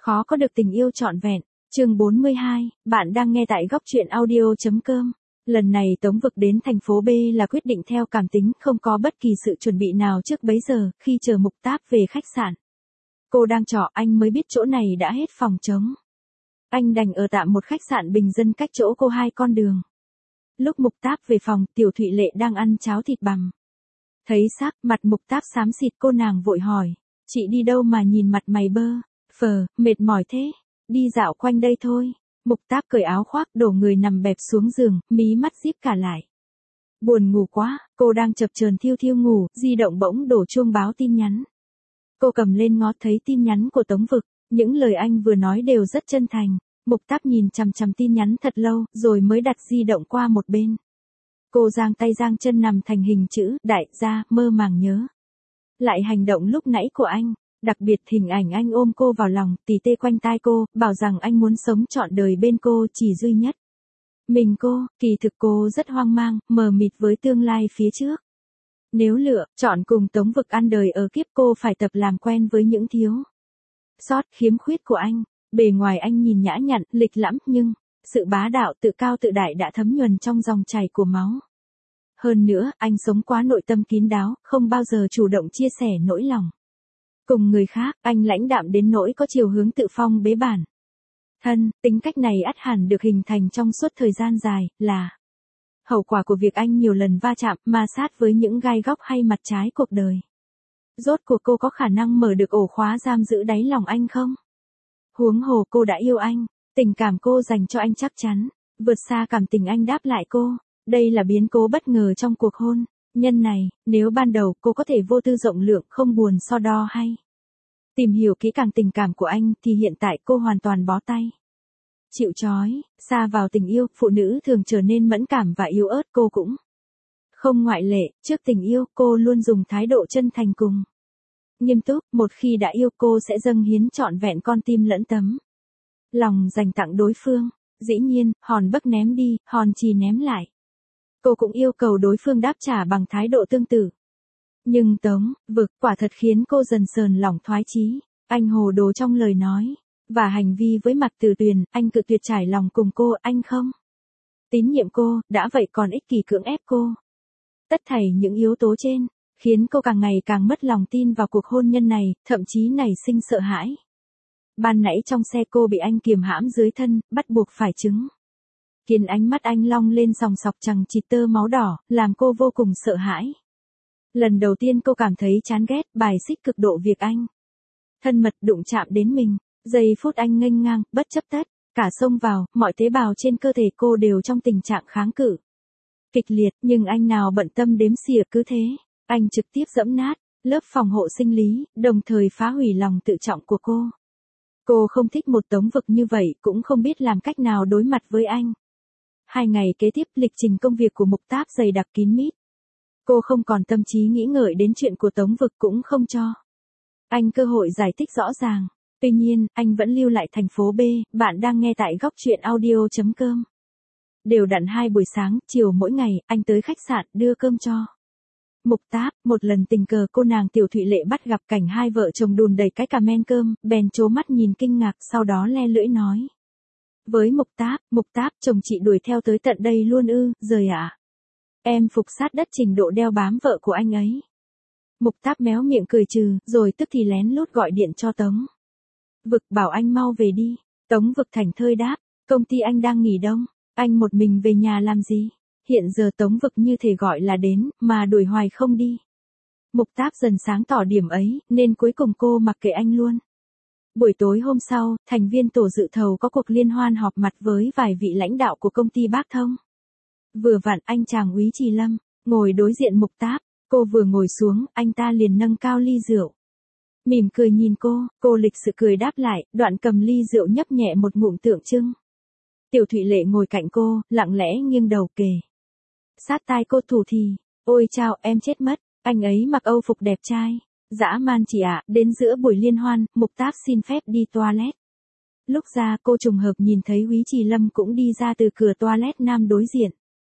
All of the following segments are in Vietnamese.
Khó có được tình yêu trọn vẹn. Chương 42, bạn đang nghe tại góc truyện audio.com. Lần này Tống Vực đến thành phố B là quyết định theo cảm tính, không có bất kỳ sự chuẩn bị nào trước bấy giờ. Khi chờ Mục Táp về khách sạn, cô đang trọ, anh mới biết chỗ này đã hết phòng trống. Anh đành ở tạm một khách sạn bình dân cách chỗ cô 2 con đường. Lúc Mục Táp về phòng, Tiểu Thụy Lệ đang ăn cháo thịt bằm. Thấy sắc mặt Mục Táp xám xịt, cô nàng vội hỏi, chị đi đâu mà nhìn mặt mày bơ phờ, mệt mỏi thế? Đi dạo quanh đây thôi. Mục Táp cởi áo khoác, đổ người nằm bẹp xuống giường, mí mắt díp cả lại. Buồn ngủ quá, cô đang chập chờn thiêu thiêu ngủ, di động bỗng đổ chuông báo tin nhắn. Cô cầm lên ngó thấy tin nhắn của Tống Vực, những lời anh vừa nói đều rất chân thành. Mục Táp nhìn chằm chằm tin nhắn thật lâu, rồi mới đặt di động qua một bên. Cô giang tay giang chân nằm thành hình chữ, đại gia, mơ màng nhớ lại hành động lúc nãy của anh. Đặc biệt hình ảnh anh ôm cô vào lòng, tì tê quanh tai cô, bảo rằng anh muốn sống trọn đời bên cô, chỉ duy nhất mình cô. Kỳ thực cô rất hoang mang, mờ mịt với tương lai phía trước. Nếu lựa chọn cùng Tống Vực ăn đời ở kiếp, cô phải tập làm quen với những thiếu sót khiếm khuyết của anh. Bề ngoài anh nhìn nhã nhặn, lịch lãm, nhưng sự bá đạo, tự cao tự đại đã thấm nhuần trong dòng chảy của máu. Hơn nữa, anh sống quá nội tâm kín đáo, không bao giờ chủ động chia sẻ nỗi lòng cùng người khác. Anh lãnh đạm đến nỗi có chiều hướng tự phong bế bản thân. Tính cách này ắt hẳn được hình thành trong suốt thời gian dài, là hậu quả của việc anh nhiều lần va chạm, ma sát với những gai góc hay mặt trái cuộc đời. Rốt cuộc cô có khả năng mở được ổ khóa giam giữ đáy lòng anh không? Huống hồ cô đã yêu anh, tình cảm cô dành cho anh chắc chắn vượt xa cảm tình anh đáp lại cô. Đây là biến cố bất ngờ trong cuộc hôn nhân này. Nếu ban đầu cô có thể vô tư rộng lượng, không buồn so đo hay tìm hiểu kỹ càng tình cảm của anh, thì hiện tại cô hoàn toàn bó tay chịu trói. Xa vào tình yêu, phụ nữ thường trở nên mẫn cảm và yếu ớt, cô cũng không ngoại lệ. Trước tình yêu, cô luôn dùng thái độ chân thành cùng nghiêm túc. Một khi đã yêu, cô sẽ dâng hiến trọn vẹn con tim lẫn tấm lòng dành tặng đối phương. Dĩ nhiên, hòn bấc ném đi, hòn chì ném lại. Cô cũng yêu cầu đối phương đáp trả bằng thái độ tương tự. Nhưng Tống Vực quả thật khiến cô dần sờn lỏng thoái chí. Anh hồ đồ trong lời nói và hành vi với Mạc Tử Tuyền. Anh cự tuyệt trải lòng cùng cô. Anh không tín nhiệm cô, đã vậy còn ích kỷ cưỡng ép cô. Tất thảy những yếu tố trên khiến cô càng ngày càng mất lòng tin vào cuộc hôn nhân này, thậm chí nảy sinh sợ hãi. Ban nãy trong xe cô bị anh kiềm hãm dưới thân, bắt buộc phải chứng kiến ánh mắt anh long lên sòng sọc chằng chịt tơ máu đỏ, làm cô vô cùng sợ hãi. Lần đầu tiên cô cảm thấy chán ghét, bài xích cực độ việc anh thân mật đụng chạm đến mình. Giây phút anh nghênh ngang, bất chấp tất cả xông vào, mọi tế bào trên cơ thể cô đều trong tình trạng kháng cự kịch liệt, nhưng anh nào bận tâm đếm xỉa. Cứ thế, anh trực tiếp giẫm nát lớp phòng hộ sinh lý, đồng thời phá hủy lòng tự trọng của cô. Cô không thích một Tống Vực như vậy, cũng không biết làm cách nào đối mặt với anh. 2 ngày kế tiếp, lịch trình công việc của Mục Táp dày đặc kín mít. Cô không còn tâm trí nghĩ ngợi đến chuyện của Tống Vực, cũng không cho anh cơ hội giải thích rõ ràng. Tuy nhiên, anh vẫn lưu lại thành phố B. Bạn đang nghe tại góc truyện audio.com. Đều đặn 2 buổi sáng, chiều mỗi ngày, anh tới khách sạn đưa cơm cho Mục Táp. Một lần tình cờ cô nàng Tiểu Thụy Lệ bắt gặp cảnh 2 vợ chồng đùn đầy cái cà men cơm, bèn trố mắt nhìn kinh ngạc, sau đó le lưỡi nói với Mục Táp, chồng chị đuổi theo tới tận đây luôn ư? Rời ạ. Em phục sát đất trình độ đeo bám vợ của anh ấy. Mục Táp méo miệng cười trừ, rồi tức thì lén lút gọi điện cho Tống Vực, bảo anh mau về đi. Tống Vực thảnh thơi đáp, công ty anh đang nghỉ đông, anh một mình về nhà làm gì? Hiện giờ Tống Vực như thể gọi là đến, mà đuổi hoài không đi. Mục Táp dần sáng tỏ điểm ấy, nên cuối cùng cô mặc kệ anh luôn. Buổi tối hôm sau, thành viên tổ dự thầu có cuộc liên hoan họp mặt với vài vị lãnh đạo của công ty Bác Thông. Vừa vặn anh chàng Úy Trì Lâm ngồi đối diện Mục Táp. Cô vừa ngồi xuống, anh ta liền nâng cao ly rượu, mỉm cười nhìn cô lịch sự cười đáp lại, đoạn cầm ly rượu nhấp nhẹ một ngụm tượng trưng. Tiểu Thụy Lệ ngồi cạnh cô, lặng lẽ nghiêng đầu kề sát tai cô thủ thì, ôi chao, em chết mất, anh ấy mặc Âu phục đẹp trai dã man chị ạ. Đến giữa buổi liên hoan, Mục Táp xin phép đi toilet. Lúc ra, cô trùng hợp nhìn thấy Úy Trì Lâm cũng đi ra từ cửa toilet nam đối diện.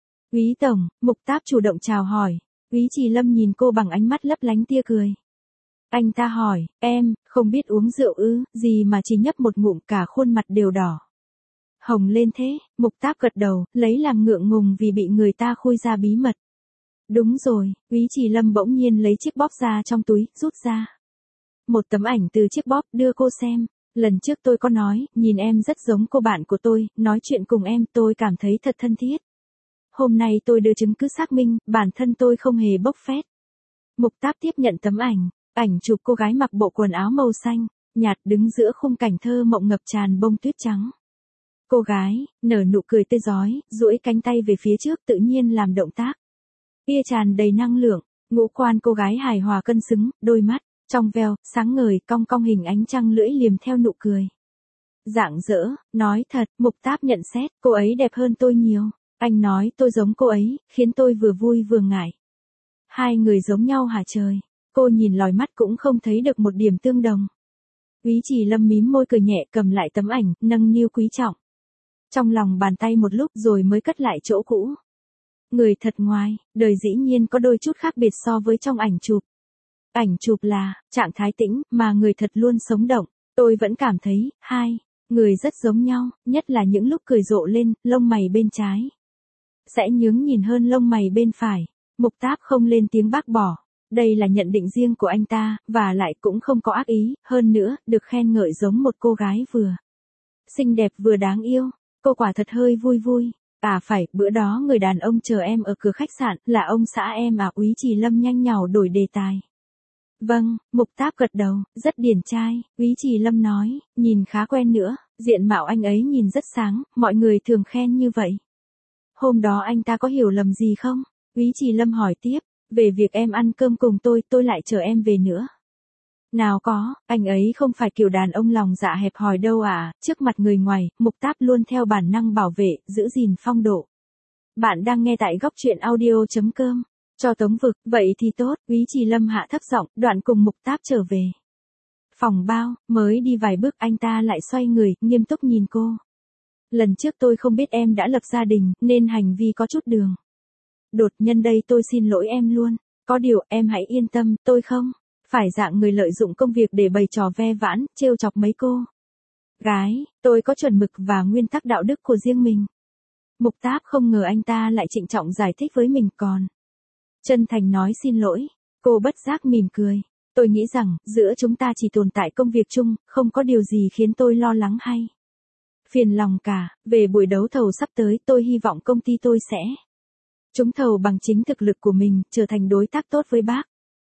Úy tổng, Mục Táp chủ động chào hỏi. Úy Trì Lâm nhìn cô bằng ánh mắt lấp lánh tia cười. Anh ta hỏi, em, không biết uống rượu ư, gì mà chỉ nhấp một ngụm cả khuôn mặt đều đỏ. Hồng lên thế, Mục Táp gật đầu, lấy làm ngượng ngùng vì bị người ta khui ra bí mật. Đúng rồi, Úy Trì Lâm bỗng nhiên lấy chiếc bóp ra trong túi, rút ra một tấm ảnh từ chiếc bóp, đưa cô xem. Lần trước tôi có nói, nhìn em rất giống cô bạn của tôi, nói chuyện cùng em tôi cảm thấy thật thân thiết. Hôm nay tôi đưa chứng cứ xác minh, bản thân tôi không hề bốc phét. Mục Táp tiếp nhận tấm ảnh chụp cô gái mặc bộ quần áo màu xanh, nhạt đứng giữa khung cảnh thơ mộng ngập tràn bông tuyết trắng. Cô gái, nở nụ cười tươi rói, duỗi cánh tay về phía trước tự nhiên làm động tác. Tia tràn đầy năng lượng, ngũ quan cô gái hài hòa cân xứng, đôi mắt trong veo, sáng ngời, cong cong hình ánh trăng lưỡi liềm theo nụ cười. Rạng rỡ, nói thật, Mục Táp nhận xét, cô ấy đẹp hơn tôi nhiều. Anh nói tôi giống cô ấy, khiến tôi vừa vui vừa ngại. Hai người giống nhau hả trời? Cô nhìn lòi mắt cũng không thấy được một điểm tương đồng. Úy Trì Lâm mím môi cười nhẹ cầm lại tấm ảnh, nâng niu quý trọng. Trong lòng bàn tay một lúc rồi mới cất lại chỗ cũ. Người thật ngoài, đời dĩ nhiên có đôi chút khác biệt so với trong ảnh chụp. Ảnh chụp là trạng thái tĩnh, mà người thật luôn sống động. Tôi vẫn cảm thấy, hai người rất giống nhau, nhất là những lúc cười rộ lên, lông mày bên trái sẽ nhướng nhìn hơn lông mày bên phải. Mục Táp không lên tiếng bác bỏ. Đây là nhận định riêng của anh ta, và lại cũng không có ác ý, hơn nữa, được khen ngợi giống một cô gái vừa xinh đẹp vừa đáng yêu. Cô quả thật hơi vui vui. À phải, bữa đó người đàn ông chờ em ở cửa khách sạn, là ông xã em à? Úy Trì Lâm nhanh nhảu đổi đề tài. Vâng, Mục Táp gật đầu, rất điển trai, Úy Trì Lâm nói, nhìn khá quen nữa, diện mạo anh ấy nhìn rất sáng, mọi người thường khen như vậy. Hôm đó anh ta có hiểu lầm gì không? Úy Trì Lâm hỏi tiếp, về việc em ăn cơm cùng tôi lại chờ em về nữa. Nào có, anh ấy không phải kiểu đàn ông lòng dạ hẹp hòi đâu à, trước mặt người ngoài, Mục Táp luôn theo bản năng bảo vệ, giữ gìn phong độ. Bạn đang nghe tại góc truyện audio.com. Cho Tống Vực, vậy thì tốt, Úy Trì Lâm hạ thấp giọng, đoạn cùng Mục Táp trở về phòng bao, mới đi vài bước anh ta lại xoay người, nghiêm túc nhìn cô. Lần trước tôi không biết em đã lập gia đình, nên hành vi có chút đường đột, nhân đây tôi xin lỗi em luôn. Có điều, em hãy yên tâm, tôi không phải dạng người lợi dụng công việc để bày trò ve vãn, trêu chọc mấy cô gái, tôi có chuẩn mực và nguyên tắc đạo đức của riêng mình. Mục Táp không ngờ anh ta lại trịnh trọng giải thích với mình còn chân thành nói xin lỗi. Cô bất giác mỉm cười. Tôi nghĩ rằng, giữa chúng ta chỉ tồn tại công việc chung, không có điều gì khiến tôi lo lắng hay phiền lòng cả. Về buổi đấu thầu sắp tới, tôi hy vọng công ty tôi sẽ trúng thầu bằng chính thực lực của mình, trở thành đối tác tốt với bác.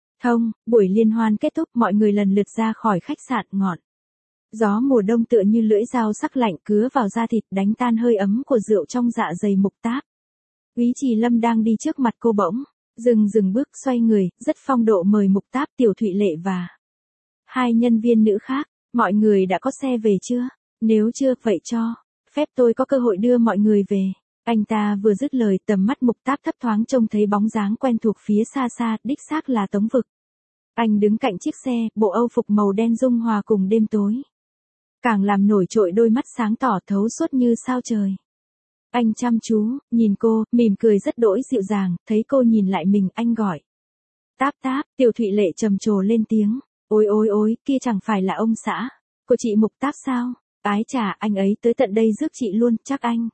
Buổi liên hoan kết thúc, mọi người lần lượt ra khỏi khách sạn. Ngọn gió mùa đông tựa như lưỡi dao sắc lạnh cứa vào da thịt, đánh tan hơi ấm của rượu trong dạ dày Mục Táp. Úy Trì Lâm đang đi trước mặt cô bỗng dừng bước, xoay người, rất phong độ mời Mục Táp, Tiểu Thụy Lệ và hai nhân viên nữ khác. Mọi người đã có xe về chưa? Nếu chưa, vậy cho phép tôi có cơ hội đưa mọi người về. Anh ta vừa dứt lời, tầm mắt Mục Táp thấp thoáng trông thấy bóng dáng quen thuộc phía xa xa, đích xác là Tống Vực. Anh đứng cạnh chiếc xe, bộ âu phục màu đen dung hòa cùng đêm tối, càng làm nổi trội đôi mắt sáng tỏ thấu suốt như sao trời. Anh chăm chú nhìn cô, mỉm cười rất đỗi dịu dàng, thấy cô nhìn lại mình, anh gọi. Táp Táp. Tiểu Thụy Lệ trầm trồ lên tiếng. Ôi, kia chẳng phải là ông xã của chị Mục Táp sao? Ái chà, anh ấy tới tận đây rước chị luôn, chắc anh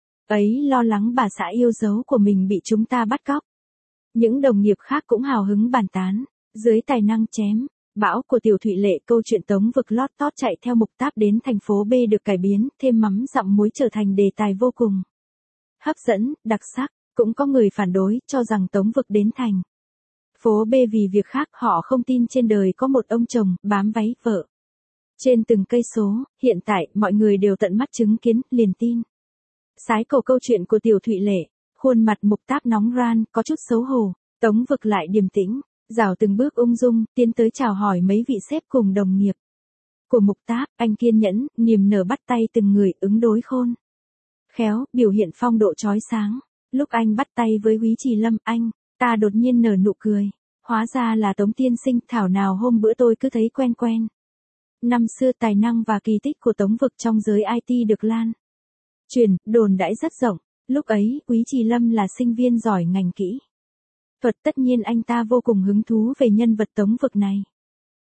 ấy lo lắng bà xã yêu dấu của mình bị chúng ta bắt cóc. Những đồng nghiệp khác cũng hào hứng bàn tán. Dưới tài năng chém bão của Tiểu Thụy Lệ, câu chuyện Tống Vực lót tót chạy theo Mục Táp đến thành phố B được cải biến, thêm mắm dặm muối trở thành đề tài vô cùng hấp dẫn, đặc sắc. Cũng có người phản đối, cho rằng Tống Vực đến thành phố B vì việc khác, họ không tin trên đời có một ông chồng bám váy vợ trên từng cây số. Hiện tại, mọi người đều tận mắt chứng kiến, liền tin sái cầu câu chuyện của Tiểu Thụy Lệ. Khuôn mặt Mục Táp nóng ran, có chút xấu hổ. Tống Vực lại điềm tĩnh, rảo từng bước ung dung, tiến tới chào hỏi mấy vị sếp cùng đồng nghiệp của Mục Táp. Anh kiên nhẫn, niềm nở bắt tay từng người, ứng đối khôn khéo, biểu hiện phong độ chói sáng. Lúc anh bắt tay với Úy Trì Lâm, anh ta đột nhiên nở nụ cười. Hóa ra là Tống tiên sinh, thảo nào hôm bữa tôi cứ thấy quen quen. Năm xưa tài năng và kỳ tích của Tống Vực trong giới IT được lan truyền, đồn đãi rất rộng. Lúc ấy, Úy Trì Lâm là sinh viên giỏi ngành kỹ thuật, tất nhiên anh ta vô cùng hứng thú về nhân vật Tống Vực này.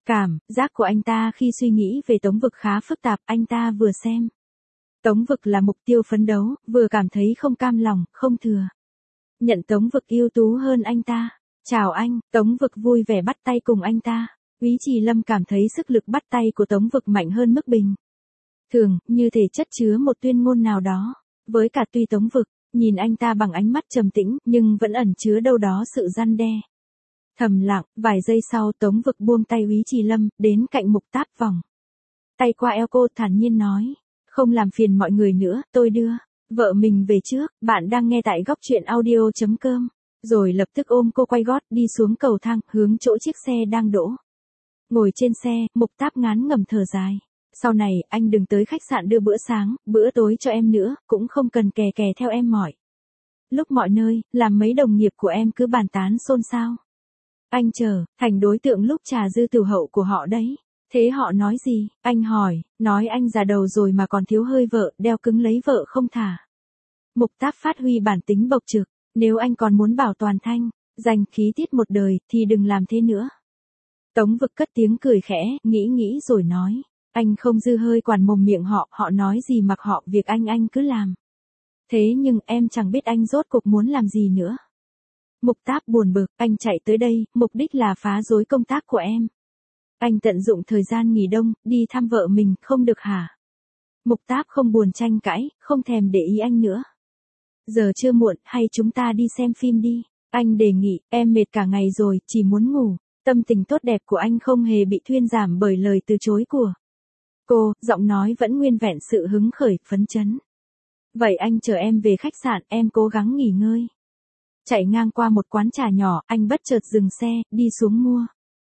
Cảm giác của anh ta khi suy nghĩ về Tống Vực khá phức tạp, anh ta vừa xem Tống Vực là mục tiêu phấn đấu, vừa cảm thấy không cam lòng, không thừa nhận Tống Vực ưu tú hơn anh ta. Chào anh, Tống Vực vui vẻ bắt tay cùng anh ta. Úy Trì Lâm cảm thấy sức lực bắt tay của Tống Vực mạnh hơn mức bình thường, như thể chất chứa một tuyên ngôn nào đó. Với cả tuy Tống Vực nhìn anh ta bằng ánh mắt trầm tĩnh, nhưng vẫn ẩn chứa đâu đó sự răn đe. Thầm lặng, vài giây sau Tống Vực buông tay Úy Trì Lâm, đến cạnh Mục Táp vòng tay qua eo cô, thản nhiên nói, không làm phiền mọi người nữa, tôi đưa vợ mình về trước. Bạn đang nghe tại góc truyện audio.com. Rồi lập tức ôm cô quay gót đi xuống cầu thang, hướng chỗ chiếc xe đang đỗ. Ngồi trên xe, Mục Táp ngán ngẩm thở dài. Sau này, anh đừng tới khách sạn đưa bữa sáng, bữa tối cho em nữa, cũng không cần kè kè theo em mỏi lúc mọi nơi, làm mấy đồng nghiệp của em cứ bàn tán xôn xao. Anh trở thành đối tượng lúc trà dư tiểu hậu của họ đấy. Thế họ nói gì? Anh hỏi, nói anh già đầu rồi mà còn thiếu hơi vợ, đeo cứng lấy vợ không thả. Mục Táp phát huy bản tính bộc trực, nếu anh còn muốn bảo toàn thanh danh khí tiết một đời, thì đừng làm thế nữa. Tống Vực cất tiếng cười khẽ, nghĩ rồi nói, anh không dư hơi quản mồm miệng họ, họ nói gì mặc họ, việc anh cứ làm. Thế nhưng em chẳng biết anh rốt cuộc muốn làm gì nữa. Mục Táp buồn bực, anh chạy tới đây, mục đích là phá rối công tác của em. Anh tận dụng thời gian nghỉ đông, đi thăm vợ mình, không được hả? Mục Táp không buồn tranh cãi, không thèm để ý anh nữa. Giờ chưa muộn, hay chúng ta đi xem phim đi. Anh đề nghị, em mệt cả ngày rồi, chỉ muốn ngủ. Tâm tình tốt đẹp của anh không hề bị thuyên giảm bởi lời từ chối của cô, giọng nói vẫn nguyên vẹn sự hứng khởi, phấn chấn. Vậy anh chờ em về khách sạn, em cố gắng nghỉ ngơi. Chạy ngang qua một quán trà nhỏ, anh bất chợt dừng xe, đi xuống mua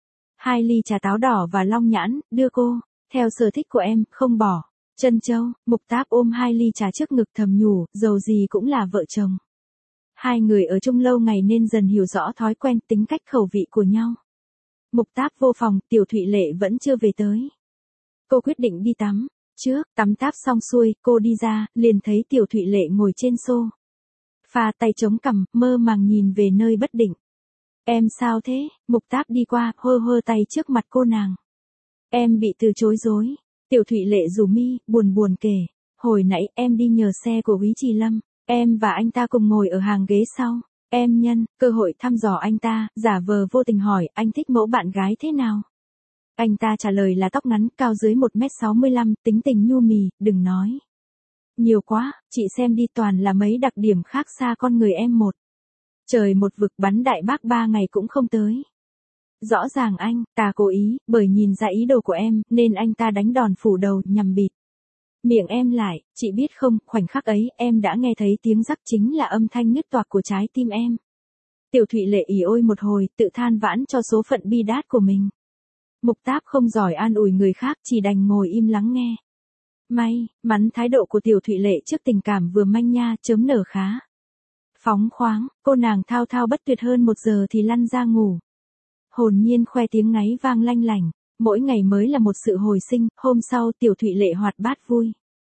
2 ly trà táo đỏ và long nhãn, đưa cô. Theo sở thích của em, không bỏ trân châu. Mục Táp ôm 2 ly trà trước ngực thầm nhủ, dầu gì cũng là vợ chồng. Hai người ở chung lâu ngày nên dần hiểu rõ thói quen, tính cách, khẩu vị của nhau. Mục Táp vô phòng, Tiểu Thụy Lệ vẫn chưa về tới. Cô quyết định đi tắm. Trước, tắm táp xong xuôi, cô đi ra, liền thấy Tiểu Thụy Lệ ngồi trên xô pha, tay chống cằm, mơ màng nhìn về nơi bất định. Em sao thế? Mục Táp đi qua, hơ tay trước mặt cô nàng. Em bị từ chối rồi. Tiểu Thụy Lệ rủ mi, buồn kể. Hồi nãy em đi nhờ xe của Úy Trì Lâm. Em và anh ta cùng ngồi ở hàng ghế sau. Em nhân cơ hội thăm dò anh ta, giả vờ vô tình hỏi anh thích mẫu bạn gái thế nào. Anh ta trả lời là tóc ngắn, cao dưới 1m65, tính tình nhu mì, đừng nói nhiều quá, chị xem đi, toàn là mấy đặc điểm khác xa con người em một trời một vực, bắn đại bác 3 ngày cũng không tới. Rõ ràng anh ta cố ý, bởi nhìn ra ý đồ của em, nên anh ta đánh đòn phủ đầu nhằm bịt miệng em lại. Chị biết không, khoảnh khắc ấy, em đã nghe thấy tiếng rắc, chính là âm thanh nứt toạc của trái tim em. Tiểu Thụy Lệ ỉ ôi một hồi, tự than vãn cho số phận bi đát của mình. Mục Táp không giỏi an ủi người khác, chỉ đành ngồi im lắng nghe. May mắn thái độ của Tiểu Thụy Lệ trước tình cảm vừa manh nha chớm nở khá phóng khoáng, cô nàng thao thao bất tuyệt hơn 1 giờ thì lăn ra ngủ. Hồn nhiên khoe tiếng ngáy vang lanh lảnh, mỗi ngày mới là một sự hồi sinh. Hôm sau Tiểu Thụy Lệ hoạt bát vui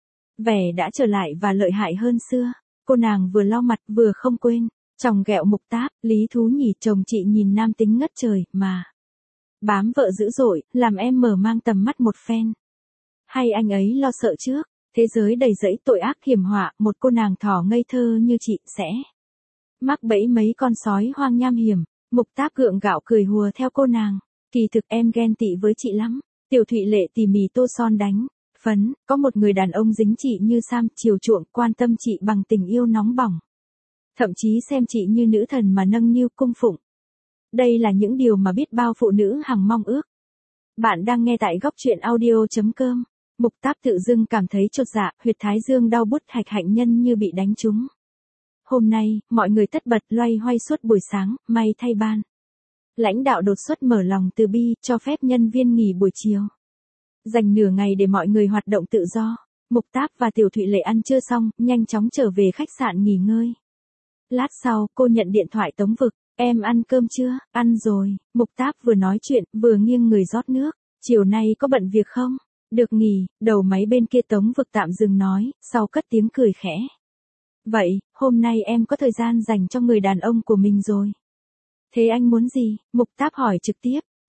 vẻ đã trở lại và lợi hại hơn xưa. Cô nàng vừa lau mặt vừa không quên chòng ghẹo Mục Táp, lý thú nhỉ, chồng chị nhìn nam tính ngất trời mà bám vợ dữ dội, làm em mở mang tầm mắt một phen. Hay anh ấy lo sợ trước, thế giới đầy rẫy tội ác hiểm họa, một cô nàng thỏ ngây thơ như chị sẽ mắc bẫy mấy con sói hoang nham hiểm. Mục Táp gượng gạo cười hùa theo cô nàng. Kỳ thực em ghen tị với chị lắm. Tiểu Thụy Lệ tỉ mỉ tô son đánh phấn, có một người đàn ông dính chị như Sam, chiều chuộng, quan tâm chị bằng tình yêu nóng bỏng. Thậm chí xem chị như nữ thần mà nâng niu cung phụng. Đây là những điều mà biết bao phụ nữ hằng mong ước. Bạn đang nghe tại góc truyện audio.com. Mục Táp tự dưng cảm thấy chột dạ, huyệt thái dương đau bút, hạch hạnh nhân như bị đánh trúng. Hôm nay, mọi người tất bật loay hoay suốt buổi sáng, may thay ban lãnh đạo đột xuất mở lòng từ bi, cho phép nhân viên nghỉ buổi chiều. Dành nửa ngày để mọi người hoạt động tự do. Mục Táp và Tiểu Thụy Lệ ăn trưa xong, nhanh chóng trở về khách sạn nghỉ ngơi. Lát sau, cô nhận điện thoại Tống Vực. Em ăn cơm chưa? Ăn rồi. Mục Táp vừa nói chuyện, vừa nghiêng người rót nước. Chiều nay có bận việc không? Được nghỉ. Đầu máy bên kia Tống Vực tạm dừng nói, sau cất tiếng cười khẽ. Vậy, hôm nay em có thời gian dành cho người đàn ông của mình rồi. Thế anh muốn gì? Mục Táp hỏi trực tiếp.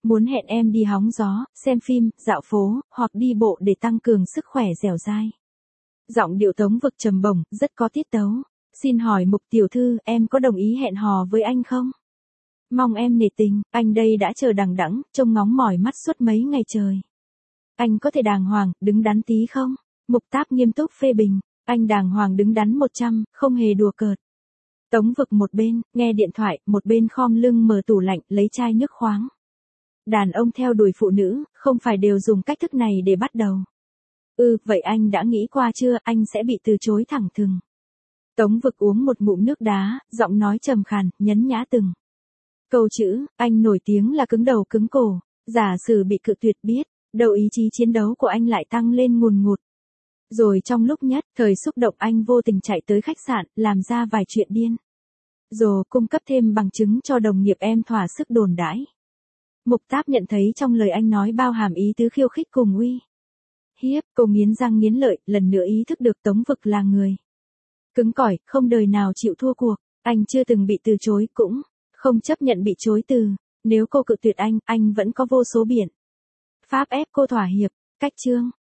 Muốn hẹn em đi hóng gió, xem phim, dạo phố, hoặc đi bộ để tăng cường sức khỏe dẻo dai. Giọng điệu Tống Vực trầm bổng, rất có tiết tấu. Xin hỏi Mục tiểu thư, em có đồng ý hẹn hò với anh không? Mong em nể tình, anh đây đã chờ đằng đẵng, trông ngóng mỏi mắt suốt mấy ngày trời. Anh có thể đàng hoàng, đứng đắn tí không? Mục Táp nghiêm túc phê bình, anh đàng hoàng đứng đắn 100, không hề đùa cợt. Tống Vực một bên, nghe điện thoại, một bên khom lưng mở tủ lạnh, lấy chai nước khoáng. Đàn ông theo đuổi phụ nữ, không phải đều dùng cách thức này để bắt đầu. Vậy anh đã nghĩ qua chưa, anh sẽ bị từ chối thẳng thừng. Tống Vực uống một ngụm nước đá, giọng nói trầm khàn, nhấn nhã từng câu chữ, anh nổi tiếng là cứng đầu cứng cổ, giả sử bị cự tuyệt biết, đâu ý chí chiến đấu của anh lại tăng lên ngùn ngụt. Rồi trong lúc nhất thời xúc động anh vô tình chạy tới khách sạn, làm ra vài chuyện điên. Rồi cung cấp thêm bằng chứng cho đồng nghiệp em thỏa sức đồn đãi. Mục Táp nhận thấy trong lời anh nói bao hàm ý tứ khiêu khích cùng uy hiếp, cô nghiến răng nghiến lợi, lần nữa ý thức được Tống Vực là người cứng cỏi, không đời nào chịu thua cuộc. Anh chưa từng bị từ chối, cũng không chấp nhận bị chối từ. Nếu cô cự tuyệt anh vẫn có vô số biện pháp ép cô thỏa hiệp. Cách chương